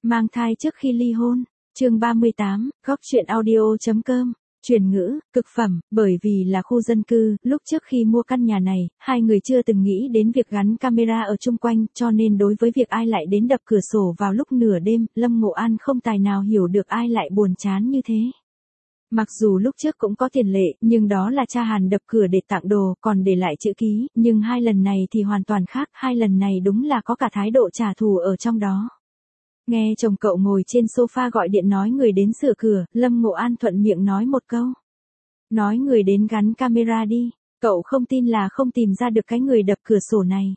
Mang thai trước khi ly hôn, chương 38, góc truyện audio.com, truyền ngữ, cực phẩm, bởi vì là khu dân cư, lúc trước khi mua căn nhà này, hai người chưa từng nghĩ đến việc gắn camera ở chung quanh, cho nên đối với việc ai lại đến đập cửa sổ vào lúc nửa đêm, Lâm Ngộ An không tài nào hiểu được ai lại buồn chán như thế. Mặc dù lúc trước cũng có tiền lệ, nhưng đó là cha Hàn đập cửa để tặng đồ, còn để lại chữ ký, nhưng hai lần này thì hoàn toàn khác, hai lần này đúng là có cả thái độ trả thù ở trong đó. Nghe chồng cậu ngồi trên sofa gọi điện nói người đến sửa cửa, Lâm Ngộ An thuận miệng nói một câu. Nói người đến gắn camera đi, cậu không tin là không tìm ra được cái người đập cửa sổ này.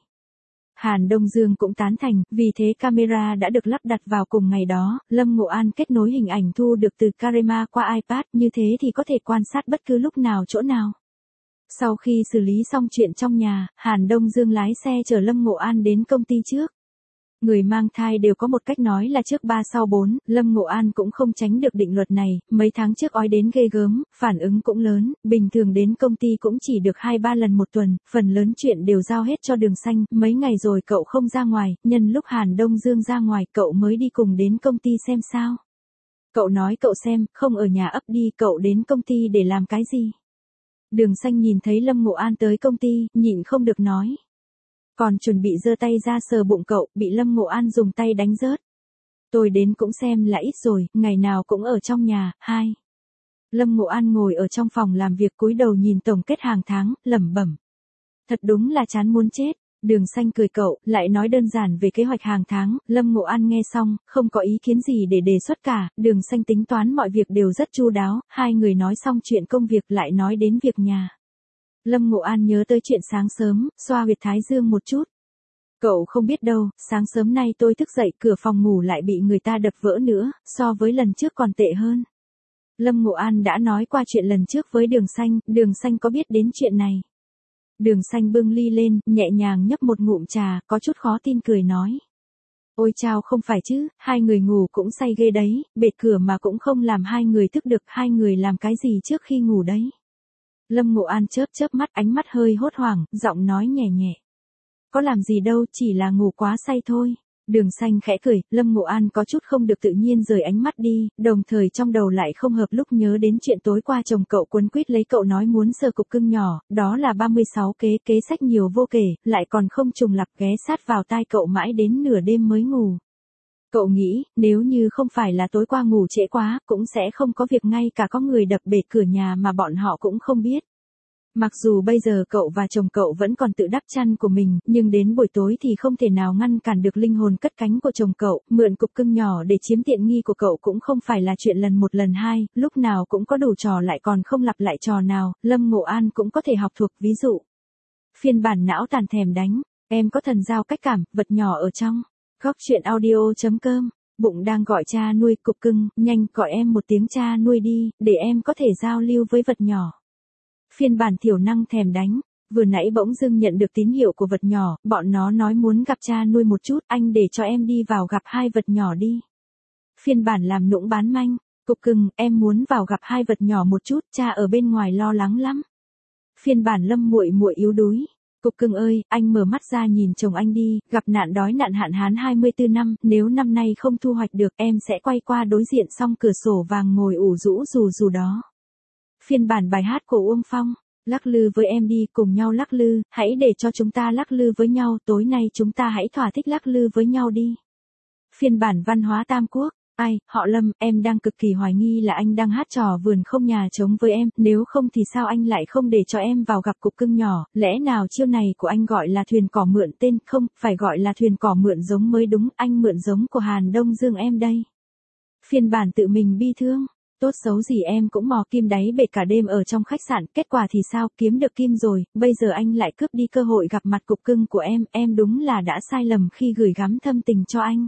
Hàn Đông Dương cũng tán thành, vì thế camera đã được lắp đặt vào cùng ngày đó, Lâm Ngộ An kết nối hình ảnh thu được từ Carema qua iPad, như thế thì có thể quan sát bất cứ lúc nào chỗ nào. Sau khi xử lý xong chuyện trong nhà, Hàn Đông Dương lái xe chở Lâm Ngộ An đến công ty trước. Người mang thai đều có một cách nói là trước 3 sau 4, Lâm Ngộ An cũng không tránh được định luật này, mấy tháng trước ói đến ghê gớm, phản ứng cũng lớn, bình thường đến công ty cũng chỉ được 2-3 lần một tuần, phần lớn chuyện đều giao hết cho Đường Xanh, mấy ngày rồi cậu không ra ngoài, nhân lúc Hàn Đông Dương ra ngoài cậu mới đi cùng đến công ty xem sao. Cậu nói cậu xem, không ở nhà ấp đi, cậu đến công ty để làm cái gì? Đường Xanh nhìn thấy Lâm Ngộ An tới công ty, nhịn không được nói. Còn chuẩn bị giơ tay ra sờ bụng cậu, bị Lâm Ngộ An dùng tay đánh rớt. Tôi đến cũng xem là ít rồi, ngày nào cũng ở trong nhà. 2. Lâm Ngộ An ngồi ở trong phòng làm việc cúi đầu nhìn tổng kết hàng tháng, lẩm bẩm. Thật đúng là chán muốn chết. Đường Xanh cười cậu, lại nói đơn giản về kế hoạch hàng tháng, Lâm Ngộ An nghe xong, không có ý kiến gì để đề xuất cả, Đường Xanh tính toán mọi việc đều rất chu đáo, hai người nói xong chuyện công việc lại nói đến việc nhà. Lâm Ngộ An nhớ tới chuyện sáng sớm, xoa huyệt thái dương một chút. Cậu không biết đâu, sáng sớm nay tôi thức dậy cửa phòng ngủ lại bị người ta đập vỡ nữa, so với lần trước còn tệ hơn. Lâm Ngộ An đã nói qua chuyện lần trước với Đường Xanh có biết đến chuyện này. Đường Xanh bưng ly lên, nhẹ nhàng nhấp một ngụm trà, có chút khó tin cười nói. Ôi chao, không phải chứ, hai người ngủ cũng say ghê đấy, bệt cửa mà cũng không làm hai người thức được, hai người làm cái gì trước khi ngủ đấy. Lâm Ngộ An chớp chớp mắt, ánh mắt hơi hốt hoảng, giọng nói nhẹ nhẹ. Có làm gì đâu, chỉ là ngủ quá say thôi. Đường Xanh khẽ cười, Lâm Ngộ An có chút không được tự nhiên rời ánh mắt đi, đồng thời trong đầu lại không hợp lúc nhớ đến chuyện tối qua chồng cậu quấn quýt lấy cậu nói muốn sờ cục cưng nhỏ, đó là 36 kế sách nhiều vô kể, lại còn không trùng lặp ghé sát vào tai cậu mãi đến nửa đêm mới ngủ. Cậu nghĩ, nếu như không phải là tối qua ngủ trễ quá, cũng sẽ không có việc ngay cả có người đập bể cửa nhà mà bọn họ cũng không biết. Mặc dù bây giờ cậu và chồng cậu vẫn còn tự đắp chăn của mình, nhưng đến buổi tối thì không thể nào ngăn cản được linh hồn cất cánh của chồng cậu, mượn cục cưng nhỏ để chiếm tiện nghi của cậu cũng không phải là chuyện lần một lần hai, lúc nào cũng có đủ trò lại còn không lặp lại trò nào, Lâm Ngộ An cũng có thể học thuộc, ví dụ. Phiên bản não tàn thèm đánh, em có thần giao cách cảm, vật nhỏ ở trong. Góc truyện audio.com, bụng đang gọi cha nuôi, cục cưng, nhanh gọi em một tiếng cha nuôi đi, để em có thể giao lưu với vật nhỏ. Phiên bản thiểu năng thèm đánh, vừa nãy bỗng dưng nhận được tín hiệu của vật nhỏ, bọn nó nói muốn gặp cha nuôi một chút, anh để cho em đi vào gặp hai vật nhỏ đi. Phiên bản làm nũng bán manh, cục cưng, em muốn vào gặp hai vật nhỏ một chút, cha ở bên ngoài lo lắng lắm. Phiên bản Lâm muội muội yếu đuối. Cục cưng ơi, anh mở mắt ra nhìn chồng anh đi, gặp nạn đói nạn hạn hán 24 năm, nếu năm nay không thu hoạch được em sẽ quay qua đối diện song cửa sổ vàng ngồi ủ rũ dù đó. Phiên bản bài hát của Uông Phong, lắc lư với em đi, cùng nhau lắc lư, hãy để cho chúng ta lắc lư với nhau, tối nay chúng ta hãy thỏa thích lắc lư với nhau đi. Phiên bản văn hóa Tam Quốc, ai, họ Lâm, em đang cực kỳ hoài nghi là anh đang hát trò vườn không nhà trống với em, nếu không thì sao anh lại không để cho em vào gặp cục cưng nhỏ, lẽ nào chiêu này của anh gọi là thuyền cỏ mượn tên, không, phải gọi là thuyền cỏ mượn giống mới đúng, anh mượn giống của Hàn Đông Dương em đây. Phiên bản tự mình bi thương. Tốt xấu gì em cũng mò kim đáy bể cả đêm ở trong khách sạn, kết quả thì sao, kiếm được kim rồi, bây giờ anh lại cướp đi cơ hội gặp mặt cục cưng của em đúng là đã sai lầm khi gửi gắm thâm tình cho anh.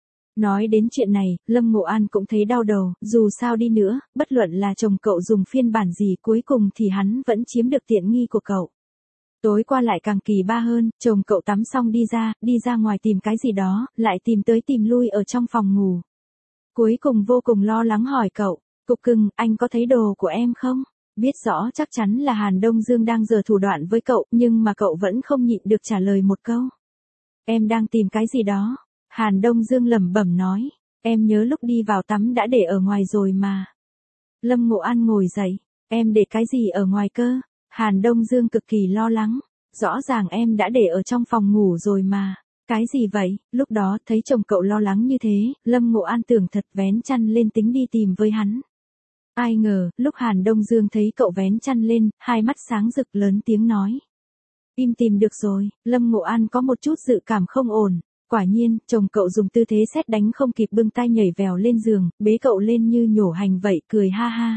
Nói đến chuyện này, Lâm Ngộ An cũng thấy đau đầu, dù sao đi nữa, bất luận là chồng cậu dùng phiên bản gì cuối cùng thì hắn vẫn chiếm được tiện nghi của cậu. Tối qua lại càng kỳ ba hơn, chồng cậu tắm xong đi ra ngoài tìm cái gì đó, lại tìm tới tìm lui ở trong phòng ngủ. Cuối cùng vô cùng lo lắng hỏi cậu. Cục cưng, anh có thấy đồ của em không? Biết rõ chắc chắn là Hàn Đông Dương đang giở thủ đoạn với cậu, nhưng mà cậu vẫn không nhịn được trả lời một câu. Em đang tìm cái gì đó? Hàn Đông Dương lẩm bẩm nói. Em nhớ lúc đi vào tắm đã để ở ngoài rồi mà. Lâm Ngộ An ngồi dậy, em để cái gì ở ngoài cơ? Hàn Đông Dương cực kỳ lo lắng, rõ ràng em đã để ở trong phòng ngủ rồi mà. Cái gì vậy? Lúc đó thấy chồng cậu lo lắng như thế, Lâm Ngộ An tưởng thật vén chăn lên tính đi tìm với hắn. Ai ngờ, lúc Hàn Đông Dương thấy cậu vén chăn lên, hai mắt sáng rực lớn tiếng nói. Im tìm được rồi, Lâm Ngộ An có một chút dự cảm không ổn. Quả nhiên, chồng cậu dùng tư thế sét đánh không kịp bưng tay nhảy vèo lên giường, bế cậu lên như nhổ hành vậy, cười ha ha.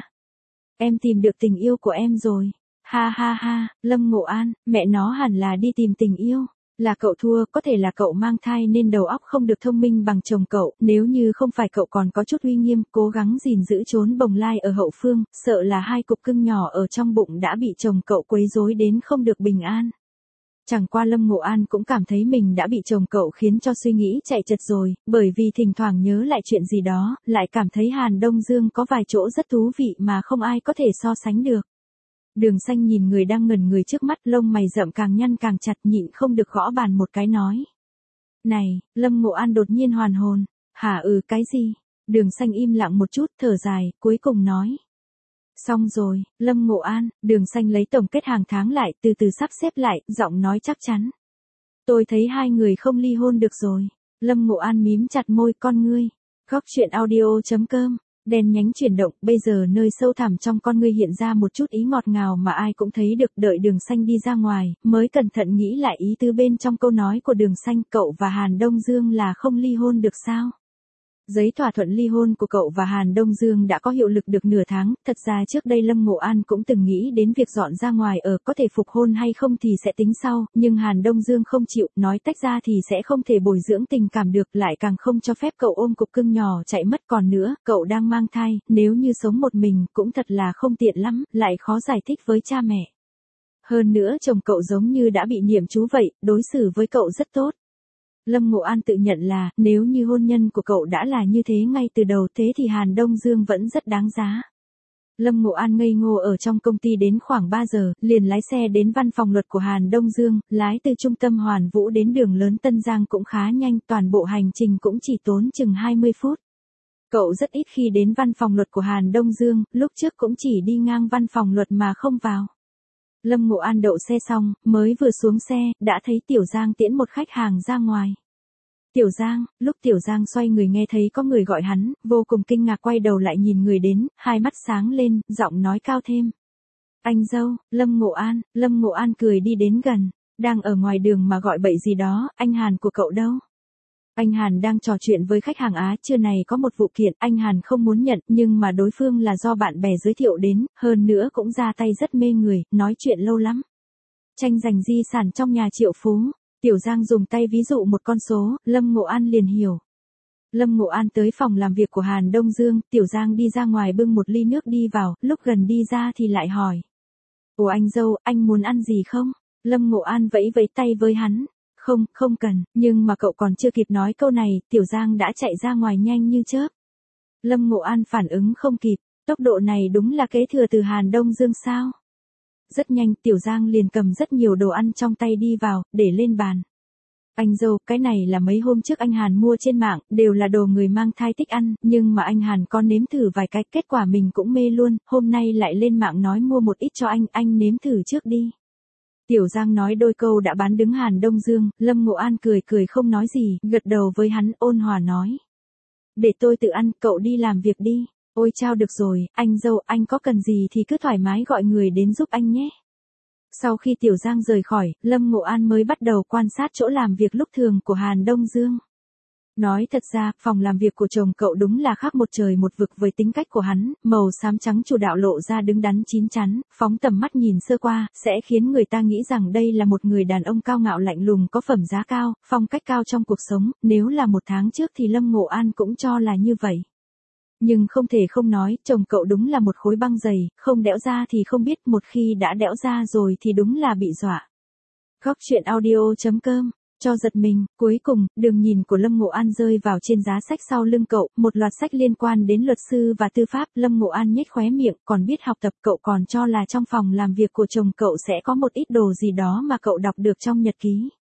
Em tìm được tình yêu của em rồi. Ha ha ha, Lâm Ngộ An, mẹ nó hẳn là đi tìm tình yêu. Là cậu thua, có thể là cậu mang thai nên đầu óc không được thông minh bằng chồng cậu, nếu như không phải cậu còn có chút uy nghiêm, cố gắng gìn giữ trốn bồng lai ở hậu phương, sợ là hai cục cưng nhỏ ở trong bụng đã bị chồng cậu quấy rối đến không được bình an. Chẳng qua Lâm Ngộ An cũng cảm thấy mình đã bị chồng cậu khiến cho suy nghĩ chạy chật rồi, bởi vì thỉnh thoảng nhớ lại chuyện gì đó, lại cảm thấy Hàn Đông Dương có vài chỗ rất thú vị mà không ai có thể so sánh được. Đường Xanh nhìn người đang ngẩn người trước mắt, lông mày rậm càng nhăn càng chặt, nhịn không được gõ bàn một cái nói. Này, Lâm Ngộ An đột nhiên hoàn hồn. Hả? Cái gì? Đường Xanh im lặng một chút, thở dài, cuối cùng nói. Xong rồi, Lâm Ngộ An. Đường Xanh lấy tổng kết hàng tháng lại, từ từ sắp xếp lại, giọng nói chắc chắn. Tôi thấy hai người không ly hôn được rồi. Lâm Ngộ An mím chặt môi, con ngươi. Góc chuyện audio.com. Đèn nhánh chuyển động, bây giờ nơi sâu thẳm trong con ngươi hiện ra một chút ý ngọt ngào mà ai cũng thấy được. Đợi Đường Xanh đi ra ngoài, mới cẩn thận nghĩ lại ý tứ bên trong câu nói của Đường Xanh. Cậu và Hàn Đông Dương là không ly hôn được sao? Giấy thỏa thuận ly hôn của cậu và Hàn Đông Dương đã có hiệu lực được nửa tháng, thật ra trước đây Lâm Ngộ An cũng từng nghĩ đến việc dọn ra ngoài ở, có thể phục hôn hay không thì sẽ tính sau, nhưng Hàn Đông Dương không chịu, nói tách ra thì sẽ không thể bồi dưỡng tình cảm được, lại càng không cho phép cậu ôm cục cưng nhỏ chạy mất. Còn nữa, cậu đang mang thai, nếu như sống một mình cũng thật là không tiện lắm, lại khó giải thích với cha mẹ. Hơn nữa chồng cậu giống như đã bị niệm chú vậy, đối xử với cậu rất tốt. Lâm Ngộ An tự nhận là, nếu như hôn nhân của cậu đã là như thế ngay từ đầu, thế thì Hàn Đông Dương vẫn rất đáng giá. Lâm Ngộ An ngây ngô ở trong công ty đến khoảng 3 giờ, liền lái xe đến văn phòng luật của Hàn Đông Dương, lái từ trung tâm Hoàn Vũ đến đường lớn Tân Giang cũng khá nhanh, toàn bộ hành trình cũng chỉ tốn chừng 20 phút. Cậu rất ít khi đến văn phòng luật của Hàn Đông Dương, lúc trước cũng chỉ đi ngang văn phòng luật mà không vào. Lâm Ngộ An đậu xe xong, mới vừa xuống xe, đã thấy Tiểu Giang tiễn một khách hàng ra ngoài. Tiểu Giang, lúc Tiểu Giang xoay người nghe thấy có người gọi hắn, vô cùng kinh ngạc quay đầu lại nhìn người đến, hai mắt sáng lên, giọng nói cao thêm. Anh dâu, Lâm Ngộ An cười đi đến gần, đang ở ngoài đường mà gọi bậy gì đó, anh Hàn của cậu đâu? Anh Hàn đang trò chuyện với khách hàng Á, trưa này có một vụ kiện, anh Hàn không muốn nhận, nhưng mà đối phương là do bạn bè giới thiệu đến, hơn nữa cũng ra tay rất mê người, nói chuyện lâu lắm. Tranh giành di sản trong nhà triệu phú. Tiểu Giang dùng tay ví dụ một con số, Lâm Ngộ An liền hiểu. Lâm Ngộ An tới phòng làm việc của Hàn Đông Dương, Tiểu Giang đi ra ngoài bưng một ly nước đi vào, lúc gần đi ra thì lại hỏi. Ủa anh dâu, anh muốn ăn gì không? Lâm Ngộ An vẫy vẫy tay với hắn. Không cần, nhưng mà cậu còn chưa kịp nói câu này, Tiểu Giang đã chạy ra ngoài nhanh như chớp. Lâm Ngộ An phản ứng không kịp, tốc độ này đúng là kế thừa từ Hàn Đông Dương sao? Rất nhanh, Tiểu Giang liền cầm rất nhiều đồ ăn trong tay đi vào, để lên bàn. Anh dâu, cái này là mấy hôm trước anh Hàn mua trên mạng, đều là đồ người mang thai thích ăn, nhưng mà anh Hàn có nếm thử vài cái, kết quả mình cũng mê luôn, hôm nay lại lên mạng nói mua một ít cho anh nếm thử trước đi. Tiểu Giang nói đôi câu đã bán đứng Hàn Đông Dương, Lâm Ngộ An cười không nói gì, gật đầu với hắn, ôn hòa nói. Để tôi tự ăn, cậu đi làm việc đi. Ôi chao được rồi, anh dâu, anh có cần gì thì cứ thoải mái gọi người đến giúp anh nhé. Sau khi Tiểu Giang rời khỏi, Lâm Ngộ An mới bắt đầu quan sát chỗ làm việc lúc thường của Hàn Đông Dương. Nói thật ra, phòng làm việc của chồng cậu đúng là khác một trời một vực với tính cách của hắn, màu xám trắng chủ đạo lộ ra đứng đắn chín chắn, phóng tầm mắt nhìn sơ qua, sẽ khiến người ta nghĩ rằng đây là một người đàn ông cao ngạo lạnh lùng có phẩm giá cao, phong cách cao trong cuộc sống, nếu là một tháng trước thì Lâm Ngộ An cũng cho là như vậy. Nhưng không thể không nói, chồng cậu đúng là một khối băng dày, không đẽo ra thì không biết, một khi đã đẽo ra rồi thì đúng là bị dọa. Góc chuyện audio.com, cho giật mình, cuối cùng, đường nhìn của Lâm Ngộ An rơi vào trên giá sách sau lưng cậu, một loạt sách liên quan đến luật sư và tư pháp, Lâm Ngộ An nhếch khóe miệng, còn biết học tập, cậu còn cho là trong phòng làm việc của chồng cậu sẽ có một ít đồ gì đó mà cậu đọc được trong nhật ký.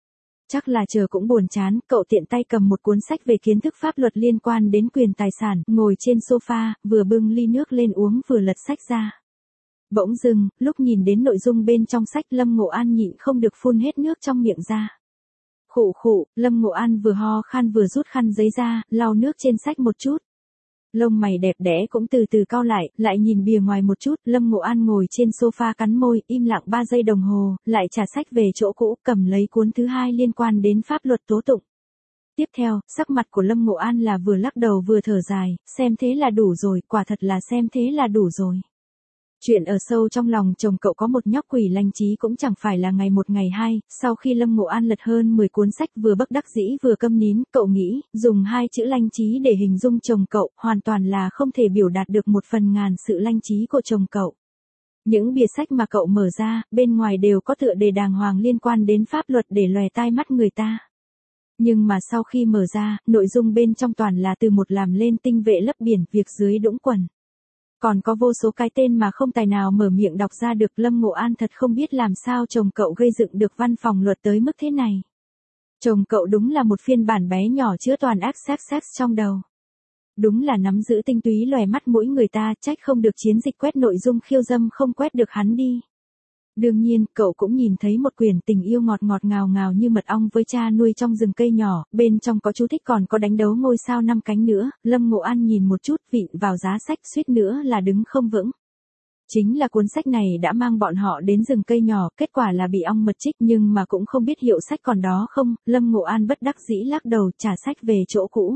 Chắc là chờ cũng buồn chán, cậu tiện tay cầm một cuốn sách về kiến thức pháp luật liên quan đến quyền tài sản, ngồi trên sofa, vừa bưng ly nước lên uống vừa lật sách ra. Bỗng dưng, lúc nhìn đến nội dung bên trong sách Lâm Ngộ An nhịn không được phun hết nước trong miệng ra. Khụ khụ, Lâm Ngộ An vừa ho khan vừa rút khăn giấy ra, lau nước trên sách một chút. Lông mày đẹp đẽ cũng từ từ cau lại nhìn bìa ngoài một chút, Lâm Ngộ An ngồi trên sofa cắn môi, im lặng 3 giây đồng hồ, lại trả sách về chỗ cũ, cầm lấy cuốn thứ hai liên quan đến pháp luật tố tụng. Tiếp theo, sắc mặt của Lâm Ngộ An là vừa lắc đầu vừa thở dài, xem thế là đủ rồi, quả thật là xem thế là đủ rồi. Chuyện ở sâu trong lòng chồng cậu có một nhóc quỷ lành trí cũng chẳng phải là ngày một ngày hai, sau khi Lâm Ngộ An lật hơn 10 cuốn sách vừa bất đắc dĩ vừa câm nín, cậu nghĩ, dùng 2 chữ lành trí để hình dung chồng cậu, hoàn toàn là không thể biểu đạt được 1/1000 sự lành trí của chồng cậu. Những bìa sách mà cậu mở ra, bên ngoài đều có tựa đề đàng hoàng liên quan đến pháp luật để lòe tai mắt người ta. Nhưng mà sau khi mở ra, nội dung bên trong toàn là từ một làm lên tinh vệ lấp biển, việc dưới đũng quần. Còn có vô số cái tên mà không tài nào mở miệng đọc ra được. Lâm Ngộ An thật không biết làm sao chồng cậu gây dựng được văn phòng luật tới mức thế này. Chồng cậu đúng là một phiên bản bé nhỏ chứa toàn access trong đầu. Đúng là nắm giữ tinh túy lòe mắt mũi người ta, trách không được chiến dịch quét nội dung khiêu dâm không quét được hắn đi. Đương nhiên, cậu cũng nhìn thấy một quyển tình yêu ngọt ngào ngào như mật ong với cha nuôi trong rừng cây nhỏ, bên trong có chú thích còn có đánh dấu ngôi sao 5 cánh nữa. Lâm Ngộ An nhìn một chút, vịn vào giá sách suýt nữa là đứng không vững. Chính là cuốn sách này đã mang bọn họ đến rừng cây nhỏ, kết quả là bị ong mật chích nhưng mà cũng không biết hiệu sách còn đó không. Lâm Ngộ An bất đắc dĩ lắc đầu trả sách về chỗ cũ.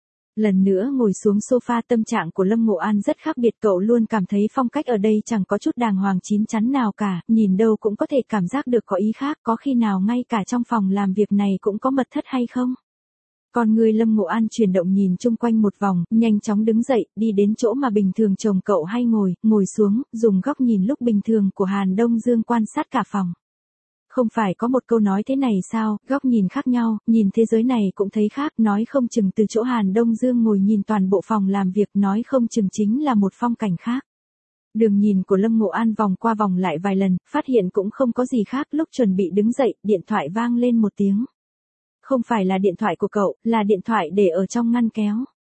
Lần nữa ngồi xuống sofa, tâm trạng của Lâm Ngộ An rất khác biệt, cậu luôn cảm thấy phong cách ở đây chẳng có chút đàng hoàng chín chắn nào cả, nhìn đâu cũng có thể cảm giác được có ý khác, có khi nào ngay cả trong phòng làm việc này cũng có mật thất hay không? Con người Lâm Ngộ An chuyển động nhìn chung quanh một vòng, nhanh chóng đứng dậy, đi đến chỗ mà bình thường chồng cậu hay ngồi xuống, dùng góc nhìn lúc bình thường của Hàn Đông Dương quan sát cả phòng. Không phải có một câu nói thế này sao, góc nhìn khác nhau, nhìn thế giới này cũng thấy khác, nói không chừng từ chỗ Hàn Đông Dương ngồi nhìn toàn bộ phòng làm việc, nói không chừng chính là một phong cảnh khác. Đường nhìn của Lâm Ngộ An vòng qua vòng lại vài lần, phát hiện cũng không có gì khác, lúc chuẩn bị đứng dậy, điện thoại vang lên một tiếng. Không phải là điện thoại của cậu, là điện thoại để ở trong ngăn kéo.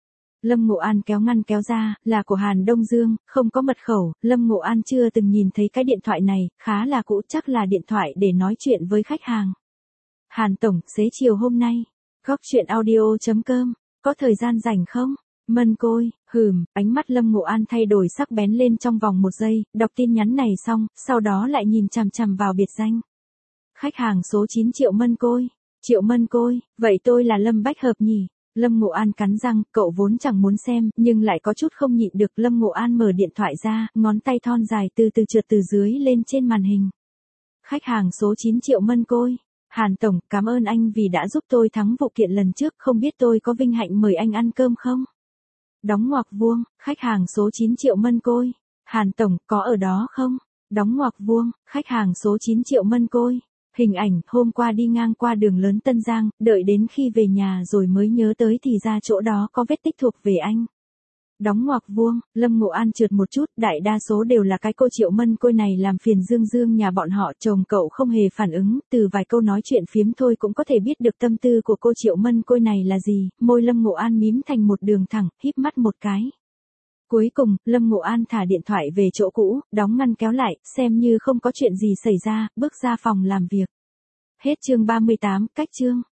Lâm Ngộ An kéo ngăn kéo ra, là của Hàn Đông Dương, không có mật khẩu, Lâm Ngộ An chưa từng nhìn thấy cái điện thoại này, khá là cũ, chắc là điện thoại để nói chuyện với khách hàng. Hàn Tổng, xế chiều hôm nay, góc chuyện audio.com, có thời gian rảnh không? Mân Côi, ánh mắt Lâm Ngộ An thay đổi sắc bén lên trong vòng 1 giây, đọc tin nhắn này xong, sau đó lại nhìn chằm chằm vào biệt danh. Khách hàng số 9 Triệu Mân Côi. Triệu Mân Côi, vậy tôi là Lâm Bách Hợp nhỉ? Lâm Ngộ An cắn răng, cậu vốn chẳng muốn xem, nhưng lại có chút không nhịn được. Lâm Ngộ An mở điện thoại ra, ngón tay thon dài từ từ trượt từ dưới lên trên màn hình. Khách hàng số 9 Triệu Mân Côi. Hàn Tổng, cảm ơn anh vì đã giúp tôi thắng vụ kiện lần trước, không biết tôi có vinh hạnh mời anh ăn cơm không? Đóng ngoặc vuông, khách hàng số 9 Triệu Mân Côi. Hàn Tổng, có ở đó không? Đóng ngoặc vuông, khách hàng số 9 Triệu Mân Côi. Hình ảnh, hôm qua đi ngang qua đường lớn Tân Giang, đợi đến khi về nhà rồi mới nhớ tới thì ra chỗ đó có vết tích thuộc về anh. Đóng ngoặc vuông, Lâm Ngộ An trượt một chút, đại đa số đều là cái cô Triệu Mân Côi này làm phiền Dương nhà bọn họ, chồng cậu không hề phản ứng, từ vài câu nói chuyện phiếm thôi cũng có thể biết được tâm tư của cô Triệu Mân Côi này là gì, môi Lâm Ngộ An mím thành một đường thẳng, híp mắt một cái. Cuối cùng, Lâm Ngộ An thả điện thoại về chỗ cũ, đóng ngăn kéo lại, xem như không có chuyện gì xảy ra, bước ra phòng làm việc. Hết chương 38, cách chương.